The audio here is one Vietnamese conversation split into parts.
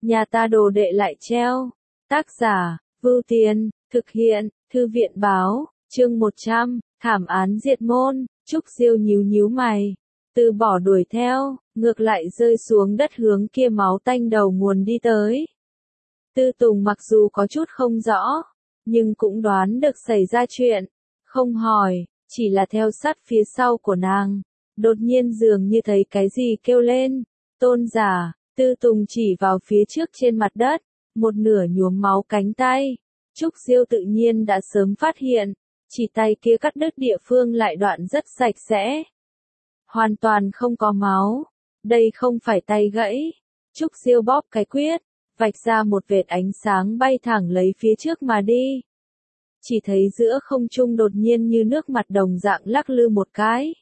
nhà ta đồ đệ lại treo. Tác giả, Vưu Tiên, thực hiện, Thư viện báo, chương 100, thảm án diệt môn. Trúc Diêu nhíu nhíu mày, từ bỏ đuổi theo, ngược lại rơi xuống đất hướng kia máu tanh đầu nguồn đi tới. Tư Tùng mặc dù có chút không rõ, nhưng cũng đoán được xảy ra chuyện, không hỏi, chỉ là theo sát phía sau của nàng. Đột nhiên dường như thấy cái gì kêu lên, tôn giả. Tư Tùng chỉ vào phía trước trên mặt đất, một nửa nhuốm máu cánh tay. Trúc Diêu tự nhiên đã sớm phát hiện, chỉ tay kia cắt đứt địa phương lại đoạn rất sạch sẽ. Hoàn toàn không có máu, đây không phải tay gãy. Trúc Diêu bóp cái quyết, vạch ra một vệt ánh sáng bay thẳng lấy phía trước mà đi. Chỉ thấy giữa không trung đột nhiên như nước mặt đồng dạng lắc lư một cái.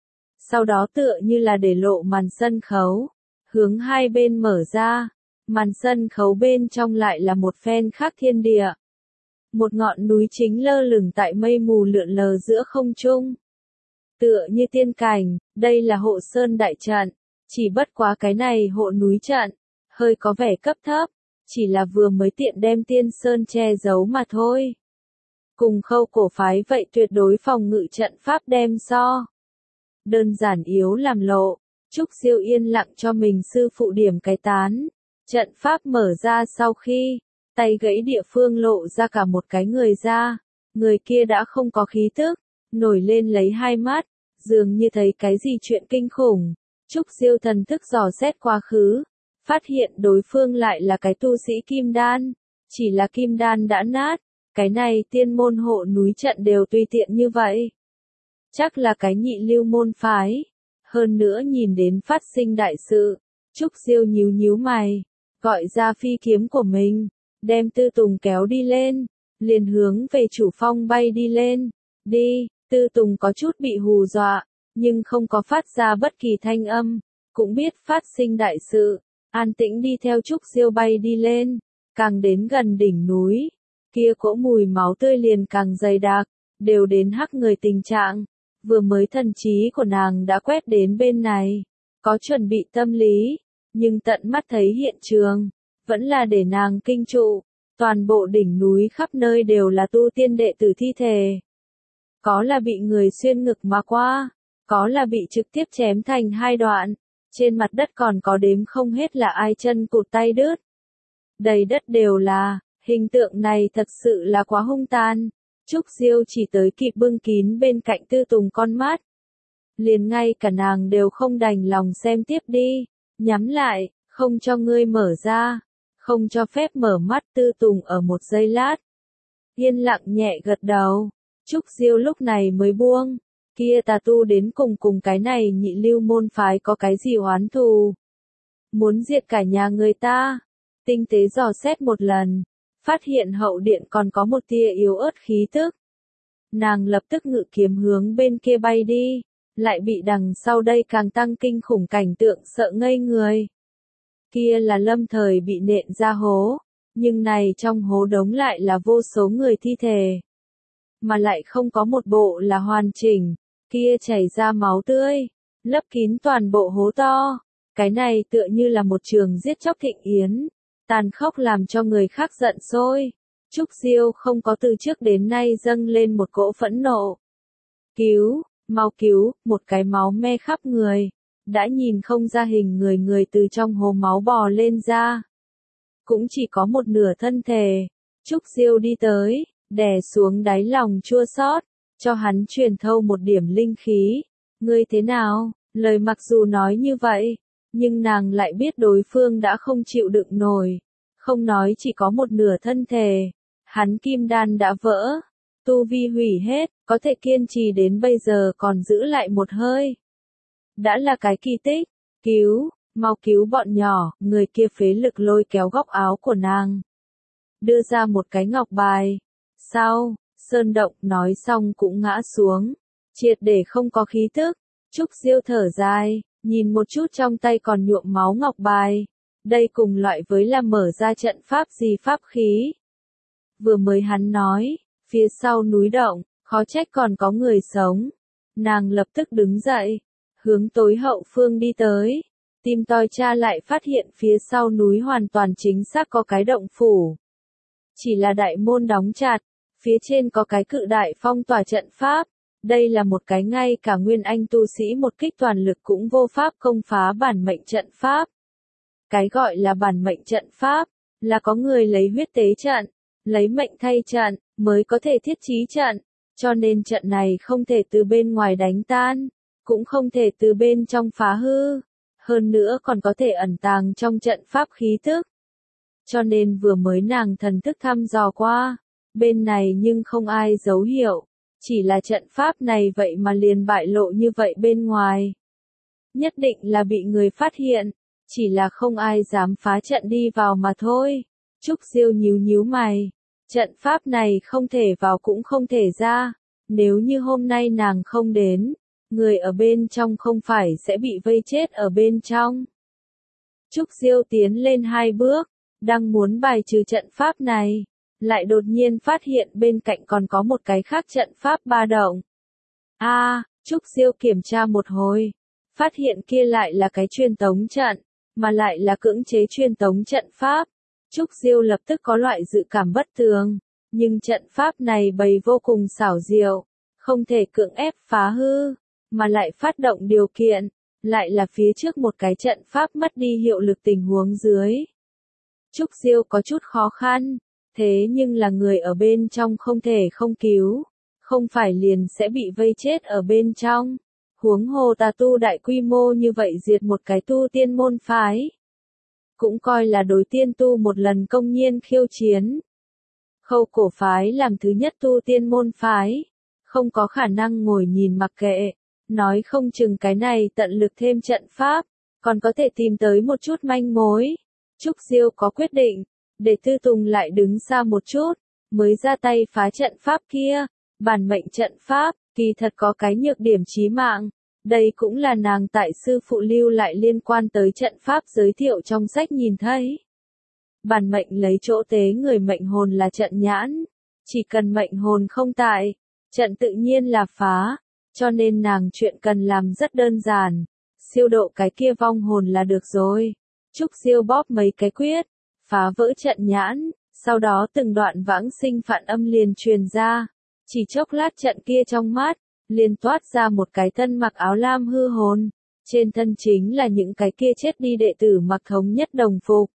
Sau đó tựa như là để lộ màn sân khấu, hướng hai bên mở ra, màn sân khấu bên trong lại là một phen khác thiên địa. Một ngọn núi chính lơ lửng tại mây mù lượn lờ giữa không trung. Tựa như tiên cảnh, đây là hộ sơn đại trận, chỉ bất quá cái này hộ núi trận, hơi có vẻ cấp thấp, chỉ là vừa mới tiện đem tiên sơn che giấu mà thôi. Cùng Khâu cổ phái vậy tuyệt đối phòng ngự trận pháp đem so. Đơn giản yếu làm lộ, Trúc Diêu yên lặng cho mình sư phụ điểm cái tán. Trận pháp mở ra sau khi, tay gãy địa phương lộ ra cả một cái người ra, người kia đã không có khí tức, nổi lên lấy hai mắt, dường như thấy cái gì chuyện kinh khủng. Trúc Diêu thần thức dò xét quá khứ, phát hiện đối phương lại là cái tu sĩ kim đan, chỉ là kim đan đã nát, cái này tiên môn hộ núi trận đều tùy tiện như vậy. Chắc là cái nhị lưu môn phái. Hơn nữa nhìn đến phát sinh đại sự, Trúc Diêu nhíu nhíu mày, gọi ra phi kiếm của mình, đem Tư Tùng kéo đi lên, liền hướng về chủ phong bay đi lên. Đi, Tư Tùng có chút bị hù dọa, nhưng không có phát ra bất kỳ thanh âm, cũng biết phát sinh đại sự, an tĩnh đi theo Trúc Diêu bay đi lên, càng đến gần đỉnh núi, kia cỗ mùi máu tươi liền càng dày đặc, đều đến hắc người tình trạng. Vừa mới thần trí của nàng đã quét đến bên này, có chuẩn bị tâm lý, nhưng tận mắt thấy hiện trường, vẫn là để nàng kinh trụ. Toàn bộ đỉnh núi khắp nơi đều là tu tiên đệ tử thi thể. Có là bị người xuyên ngực mà qua, có là bị trực tiếp chém thành hai đoạn, trên mặt đất còn có đếm không hết là ai chân cụt tay đứt. Đầy đất đều là, hình tượng này thật sự là quá hung tàn. Trúc Diêu chỉ tới kịp bưng kín bên cạnh Tư Tùng con mắt. Liền ngay cả nàng đều không đành lòng xem tiếp đi, nhắm lại, không cho ngươi mở ra, không cho phép mở mắt. Tư Tùng ở một giây lát, yên lặng nhẹ gật đầu. Trúc Diêu lúc này mới buông, kia tà tu đến cùng cái này nhị lưu môn phái có cái gì oán thù. Muốn diệt cả nhà người ta, tinh tế dò xét một lần. Phát hiện hậu điện còn có một tia yếu ớt khí tức. Nàng lập tức ngự kiếm hướng bên kia bay đi, lại bị đằng sau đây càng tăng kinh khủng cảnh tượng sợ ngây người. Kia là lâm thời bị nện ra hố, nhưng này trong hố đống lại là vô số người thi thể. Mà lại không có một bộ là hoàn chỉnh, kia chảy ra máu tươi, lấp kín toàn bộ hố to. Cái này tựa như là một trường giết chóc thịnh yến. Tàn khốc làm cho người khác giận sôi. Trúc Diêu không có từ trước đến nay dâng lên một cỗ phẫn nộ. Cứu, mau cứu, một cái máu me khắp người. Đã nhìn không ra hình người từ trong hố máu bò lên ra. Cũng chỉ có một nửa thân thể. Trúc Diêu đi tới, đè xuống đáy lòng chua xót, cho hắn truyền thâu một điểm linh khí. Ngươi thế nào? Lời mặc dù nói như vậy, nhưng nàng lại biết đối phương đã không chịu đựng nổi, không nói chỉ có một nửa thân thể, hắn kim đan đã vỡ, tu vi hủy hết, có thể kiên trì đến bây giờ còn giữ lại một hơi. Đã là cái kỳ tích. Cứu, mau cứu bọn nhỏ. Người kia phế lực lôi kéo góc áo của nàng, đưa ra một cái ngọc bài. Sau, sơn động nói xong cũng ngã xuống, triệt để không có khí tức. Trúc Diêu thở dài, nhìn một chút trong tay còn nhuộm máu ngọc bài. Đây cùng loại với là mở ra trận pháp gì pháp khí. Vừa mới hắn nói, phía sau núi động, khó trách còn có người sống. Nàng lập tức đứng dậy, hướng tối hậu phương đi tới. Tìm tòi tra lại phát hiện phía sau núi hoàn toàn chính xác có cái động phủ. Chỉ là đại môn đóng chặt, phía trên có cái cự đại phong tỏa trận pháp. Đây là một cái ngay cả nguyên anh tu sĩ một kích toàn lực cũng vô pháp công phá bản mệnh trận pháp. Cái gọi là bản mệnh trận pháp, là có người lấy huyết tế trận, lấy mệnh thay trận, mới có thể thiết trí trận. Cho nên trận này không thể từ bên ngoài đánh tan, cũng không thể từ bên trong phá hư. Hơn nữa còn có thể ẩn tàng trong trận pháp khí tức. Cho nên vừa mới nàng thần thức thăm dò qua, bên này nhưng không ai dấu hiệu. Chỉ là trận pháp này vậy mà liền bại lộ như vậy bên ngoài. Nhất định là bị người phát hiện, chỉ là không ai dám phá trận đi vào mà thôi. Trúc Diêu nhíu nhíu mày, trận pháp này không thể vào cũng không thể ra, nếu như hôm nay nàng không đến, người ở bên trong không phải sẽ bị vây chết ở bên trong. Trúc Diêu tiến lên 2 bước, đang muốn bài trừ trận pháp này, lại đột nhiên phát hiện bên cạnh còn có một cái khác trận pháp ba động. Trúc Diêu kiểm tra một hồi, phát hiện kia lại là cái truyền tống trận, mà lại là cưỡng chế truyền tống trận pháp. Trúc Diêu lập tức có loại dự cảm bất thường, nhưng trận pháp này bày vô cùng xảo diệu, không thể cưỡng ép phá hư, mà lại phát động điều kiện, lại là phía trước một cái trận pháp mất đi hiệu lực tình huống dưới. Trúc Diêu có chút khó khăn, thế nhưng là người ở bên trong không thể không cứu, không phải liền sẽ bị vây chết ở bên trong. Huống hồ tà tu đại quy mô như vậy diệt một cái tu tiên môn phái, cũng coi là đối tiên tu một lần công nhiên khiêu chiến. Khâu cổ phái làm thứ nhất tu tiên môn phái, không có khả năng ngồi nhìn mặc kệ, nói không chừng cái này tận lực thêm trận pháp, còn có thể tìm tới một chút manh mối. Trúc Diêu có quyết định, để Tư Tùng lại đứng xa một chút, mới ra tay phá trận pháp kia. Bản mệnh trận pháp, kỳ thật có cái nhược điểm chí mạng. Đây cũng là nàng tại sư phụ lưu lại liên quan tới trận pháp giới thiệu trong sách nhìn thấy. Bản mệnh lấy chỗ tế người mệnh hồn là trận nhãn. Chỉ cần mệnh hồn không tại, trận tự nhiên là phá. Cho nên nàng chuyện cần làm rất đơn giản. Siêu độ cái kia vong hồn là được rồi. Trúc Diêu bóp mấy cái quyết, phá vỡ trận nhãn. Sau đó từng đoạn vãng sinh phản âm liền truyền ra. Chỉ chốc lát trận kia trong mắt, liền toát ra một cái thân mặc áo lam hư hồn. Trên thân chính là những cái kia chết đi đệ tử mặc thống nhất đồng phục.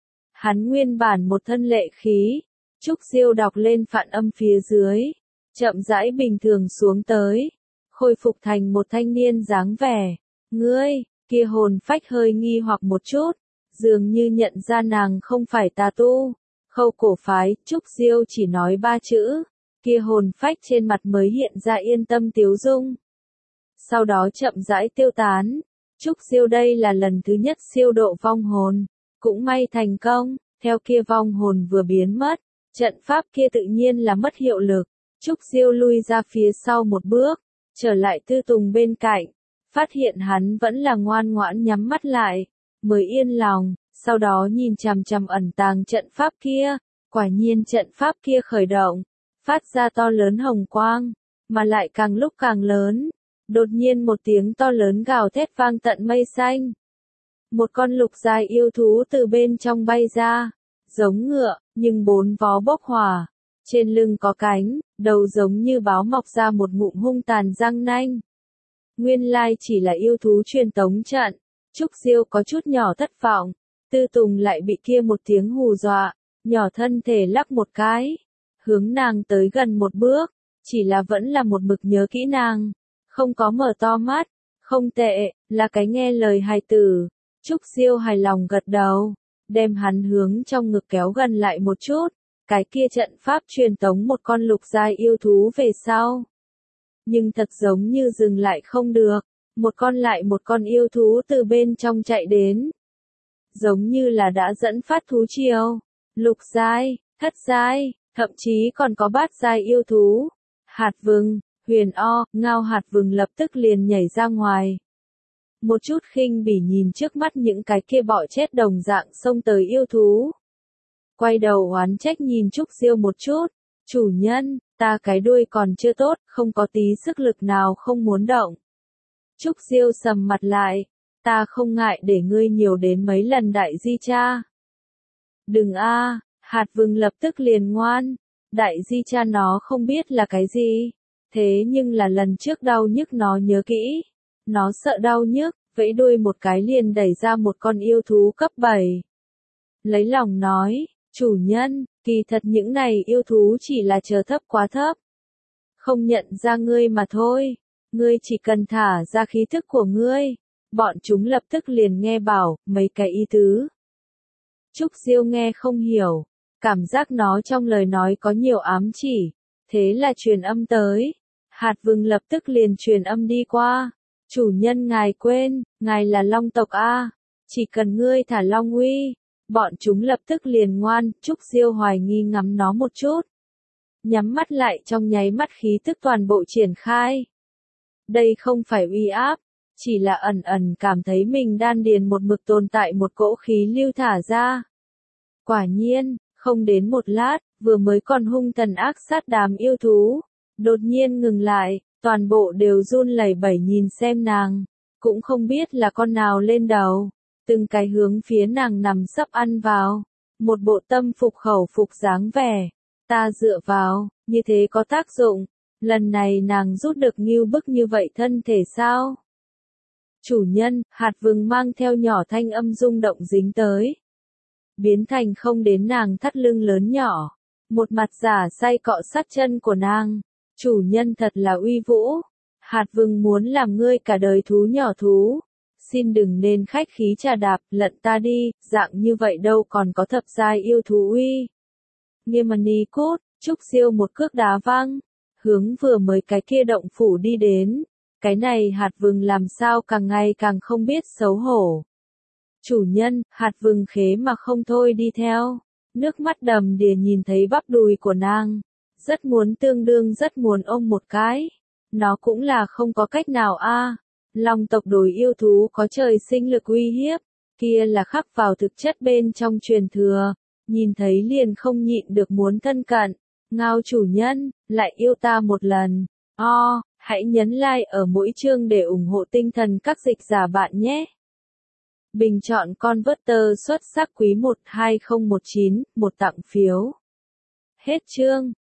Hắn nguyên bản một thân lệ khí. Trúc Diêu đọc lên phản âm phía dưới. Chậm rãi bình thường xuống tới. Khôi phục thành một thanh niên dáng vẻ. Ngươi, kia hồn phách hơi nghi hoặc một chút. Dường như nhận ra nàng không phải tà tu. Khâu cổ phái, Trúc Diêu chỉ nói 3 chữ. Kia hồn phách trên mặt mới hiện ra yên tâm tiếu dung. Sau đó chậm rãi tiêu tán. Trúc Diêu đây là lần thứ nhất siêu độ vong hồn. Cũng may thành công, theo kia vong hồn vừa biến mất, trận pháp kia tự nhiên là mất hiệu lực. Trúc Diêu lui ra phía sau một bước, trở lại Tư Tùng bên cạnh, phát hiện hắn vẫn là ngoan ngoãn nhắm mắt lại, mới yên lòng, sau đó nhìn chằm chằm ẩn tàng trận pháp kia, quả nhiên trận pháp kia khởi động, phát ra to lớn hồng quang, mà lại càng lúc càng lớn. Đột nhiên một tiếng to lớn gào thét vang tận mây xanh. Một con lục giai yêu thú từ bên trong bay ra, giống ngựa, nhưng 4 vó bốc hỏa, trên lưng có cánh, đầu giống như báo mọc ra một ngụm hung tàn răng nanh. Nguyên lai chỉ là yêu thú truyền tống trận, Trúc Diêu có chút nhỏ thất vọng, Tư Tùng lại bị kia một tiếng hù dọa, nhỏ thân thể lắc một cái, hướng nàng tới gần một bước, chỉ là vẫn là một mực nhớ kỹ nàng, không có mở to mắt, không tệ, là cái nghe lời hài tử. Trúc Diêu hài lòng gật đầu, đem hắn hướng trong ngực kéo gần lại một chút, cái kia trận pháp truyền tống một con lục giai yêu thú về sau. Nhưng thật giống như dừng lại không được, một con lại một con yêu thú từ bên trong chạy đến. Giống như là đã dẫn phát thú triều, lục giai, thất giai, thậm chí còn có bát giai yêu thú. Hạt vừng, huyền o, ngao hạt vừng lập tức liền nhảy ra ngoài. Một chút khinh bỉ nhìn trước mắt những cái kia bọ chết đồng dạng xông tới yêu thú. Quay đầu oán trách nhìn Trúc Diêu một chút, chủ nhân, ta cái đuôi còn chưa tốt, không có tí sức lực nào không muốn động. Trúc Diêu sầm mặt lại, ta không ngại để ngươi nhiều đến mấy lần đại di cha. Đừng a, hạt vừng lập tức liền ngoan, đại di cha nó không biết là cái gì, thế nhưng là lần trước đau nhức nó nhớ kỹ, nó sợ đau nhức, vẫy đuôi một cái liền đẩy ra một con yêu thú cấp 7. Lấy lòng nói, chủ nhân, kỳ thật những này yêu thú chỉ là chờ thấp quá thấp. Không nhận ra ngươi mà thôi, ngươi chỉ cần thả ra khí thức của ngươi, bọn chúng lập tức liền nghe bảo, mấy cái ý tứ. Trúc Diêu nghe không hiểu, cảm giác nó trong lời nói có nhiều ám chỉ, thế là truyền âm tới. Hạt vừng lập tức liền truyền âm đi qua. Chủ nhân ngài quên, ngài là long tộc A, chỉ cần ngươi thả long uy, bọn chúng lập tức liền ngoan. Trúc Diêu hoài nghi ngắm nó một chút, nhắm mắt lại trong nháy mắt khí tức toàn bộ triển khai. Đây không phải uy áp, chỉ là ẩn ẩn cảm thấy mình đan điền một mực tồn tại một cỗ khí lưu thả ra. Quả nhiên, không đến một lát, vừa mới còn hung tàn ác sát đám yêu thú, đột nhiên ngừng lại, toàn bộ đều run lẩy bẩy nhìn xem nàng, cũng không biết là con nào lên đầu, từng cái hướng phía nàng nằm sấp ăn vào, một bộ tâm phục khẩu phục dáng vẻ, ta dựa vào, như thế có tác dụng, lần này nàng rút được ngưu bức như vậy thân thể sao? Chủ nhân, hạt vừng mang theo nhỏ thanh âm rung động dính tới, biến thành không đến nàng thắt lưng lớn nhỏ, một mặt giả say cọ sát chân của nàng. Chủ nhân thật là uy vũ, hạt vừng muốn làm ngươi cả đời thú nhỏ thú, xin đừng nên khách khí trà đạp, lận ta đi, dạng như vậy đâu còn có thập giai yêu thú uy. Nghiêm cốt, Trúc Diêu một cước đá văng, hướng vừa mới cái kia động phủ đi đến, cái này hạt vừng làm sao càng ngày càng không biết xấu hổ. Chủ nhân, hạt vừng khế mà không thôi đi theo, nước mắt đầm đìa nhìn thấy bắp đùi của nàng. Rất muốn tương đương rất muốn ôm một cái. Nó cũng là không có cách nào a. Long tộc đối yêu thú có trời sinh lực uy hiếp, kia là khắc vào thực chất bên trong truyền thừa, nhìn thấy liền không nhịn được muốn thân cận. Ngao chủ nhân, lại yêu ta một lần. Hãy nhấn like ở mỗi chương để ủng hộ tinh thần các dịch giả bạn nhé. Bình chọn Converter xuất sắc quý 1 2019, một tặng phiếu. Hết chương.